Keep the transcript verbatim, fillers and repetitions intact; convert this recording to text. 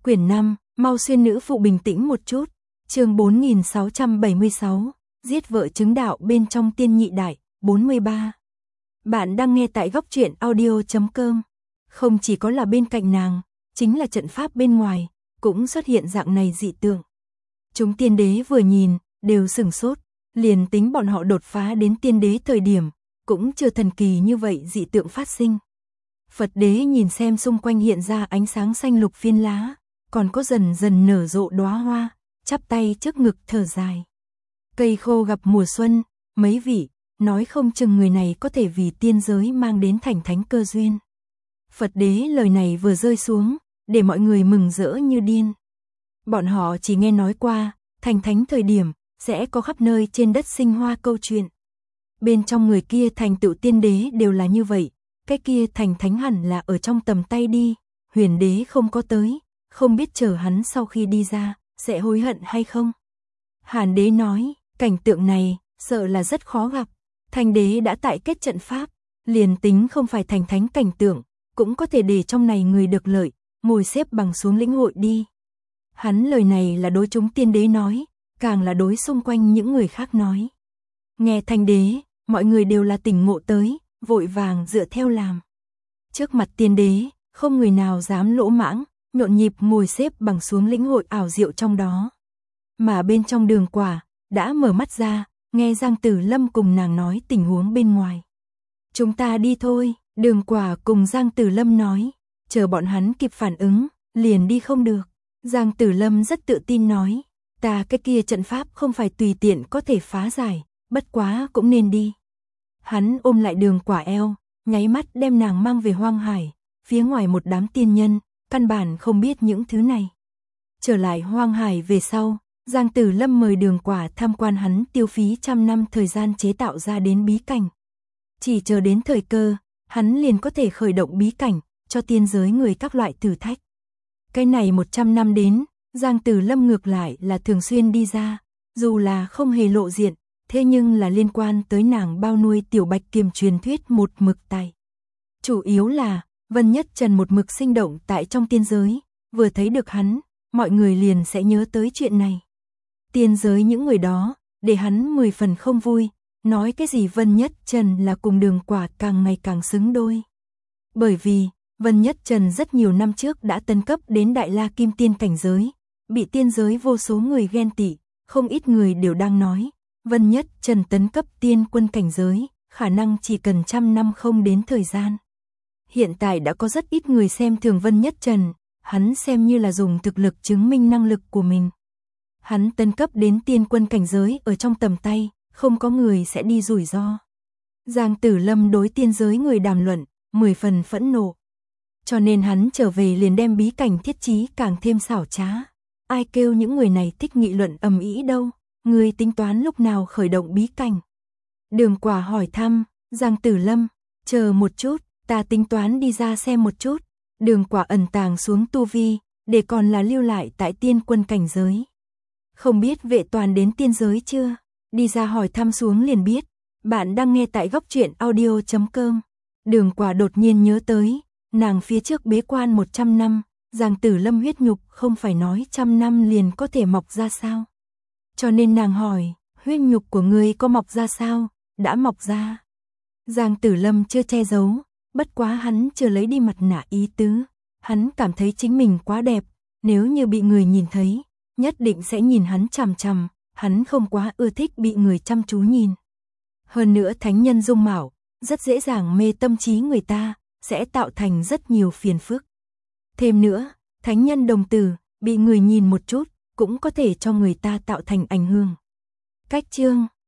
Quyển năm, mau xuyên nữ phụ bình tĩnh một chút. Chương bốn nghìn sáu trăm bảy mươi sáu, giết vợ chứng đạo bên trong tiên nhị đại, bốn mươi ba. Bạn đang nghe tại góc truyện audio chấm com. Không chỉ có là bên cạnh nàng, chính là trận pháp bên ngoài, cũng xuất hiện dạng này dị tượng. Chúng tiên đế vừa nhìn, đều sửng sốt, liền tính bọn họ đột phá đến tiên đế thời điểm, cũng chưa thần kỳ như vậy dị tượng phát sinh. Phật đế nhìn xem xung quanh hiện ra ánh sáng xanh lục phiên lá, còn có dần dần nở rộ đóa hoa, chắp tay trước ngực thở dài. Cây khô gặp mùa xuân, mấy vị, nói không chừng người này có thể vì tiên giới mang đến thành thánh cơ duyên. Phật đế lời này vừa rơi xuống, để mọi người mừng rỡ như điên. Bọn họ chỉ nghe nói qua, thành thánh thời điểm, sẽ có khắp nơi trên đất sinh hoa câu chuyện. Bên trong người kia thành tựu tiên đế đều là như vậy, cái kia thành thánh hẳn là ở trong tầm tay đi, huyền đế không có tới, không biết chờ hắn sau khi đi ra, sẽ hối hận hay không. Hàn đế nói, cảnh tượng này, sợ là rất khó gặp, thành đế đã tại kết trận pháp, liền tính không phải thành thánh cảnh tượng, cũng có thể để trong này người được lợi, ngồi xếp bằng xuống lĩnh hội đi. Hắn lời này là đối chúng tiên đế nói, càng là đối xung quanh những người khác nói. Nghe thành đế, mọi người đều là tỉnh ngộ tới, vội vàng dựa theo làm. Trước mặt tiên đế, không người nào dám lỗ mãng, nhộn nhịp ngồi xếp bằng xuống lĩnh hội ảo diệu trong đó. Mà bên trong Đường Quả, đã mở mắt ra, nghe Giang Tử Lâm cùng nàng nói tình huống bên ngoài. Chúng ta đi thôi, Đường Quả cùng Giang Tử Lâm nói, chờ bọn hắn kịp phản ứng, liền đi không được. Giang Tử Lâm rất tự tin nói, ta cái kia trận pháp không phải tùy tiện có thể phá giải, bất quá cũng nên đi. Hắn ôm lại Đường Quả eo, nháy mắt đem nàng mang về hoang hải, phía ngoài một đám tiên nhân, căn bản không biết những thứ này. Trở lại hoang hải về sau, Giang Tử Lâm mời Đường Quả tham quan hắn tiêu phí trăm năm thời gian chế tạo ra đến bí cảnh. Chỉ chờ đến thời cơ, hắn liền có thể khởi động bí cảnh, cho tiên giới người các loại thử thách. Cái này một trăm năm đến, Giang Tử Lâm ngược lại là thường xuyên đi ra, dù là không hề lộ diện, thế nhưng là liên quan tới nàng bao nuôi tiểu bạch kiềm truyền thuyết một mực tài. Chủ yếu là, Vân Nhất Trần một mực sinh động tại trong tiên giới, vừa thấy được hắn, mọi người liền sẽ nhớ tới chuyện này. Tiên giới những người đó, để hắn mười phần không vui, nói cái gì Vân Nhất Trần là cùng Đường Quả càng ngày càng xứng đôi. Bởi vì, Vân Nhất Trần rất nhiều năm trước đã tấn cấp đến Đại La Kim Tiên cảnh giới, bị tiên giới vô số người ghen tị, không ít người đều đang nói, Vân Nhất Trần tấn cấp tiên quân cảnh giới, khả năng chỉ cần trăm năm không đến thời gian. Hiện tại đã có rất ít người xem thường Vân Nhất Trần, hắn xem như là dùng thực lực chứng minh năng lực của mình. Hắn tấn cấp đến tiên quân cảnh giới ở trong tầm tay, không có người sẽ đi rủi ro. Giang Tử Lâm đối tiên giới người đàm luận, mười phần phẫn nộ. Cho nên hắn trở về liền đem bí cảnh thiết trí càng thêm xảo trá. Ai kêu những người này thích nghị luận ầm ĩ đâu, người tính toán lúc nào khởi động bí cảnh. Đường Quả hỏi thăm, Giang Tử Lâm, chờ một chút, ta tính toán đi ra xem một chút. Đường Quả ẩn tàng xuống tu vi, để còn là lưu lại tại tiên quân cảnh giới. Không biết Vệ Toàn đến tiên giới chưa? Đi ra hỏi thăm xuống liền biết. Bạn đang nghe tại góc truyện audio chấm com. Đường Quả đột nhiên nhớ tới, nàng phía trước bế quan một trăm năm, Giang Tử Lâm huyết nhục không phải nói trăm năm liền có thể mọc ra sao? Cho nên nàng hỏi, huyết nhục của ngươi có mọc ra sao? Đã mọc ra. Giang Tử Lâm chưa che giấu, bất quá hắn chưa lấy đi mặt nạ ý tứ. Hắn cảm thấy chính mình quá đẹp, nếu như bị người nhìn thấy, nhất định sẽ nhìn hắn chằm chằm, hắn không quá ưa thích bị người chăm chú nhìn. Hơn nữa thánh nhân dung mạo, rất dễ dàng mê tâm trí người ta, sẽ tạo thành rất nhiều phiền phức. Thêm nữa, thánh nhân đồng tử, bị người nhìn một chút, cũng có thể cho người ta tạo thành ảnh hưởng. Cách chương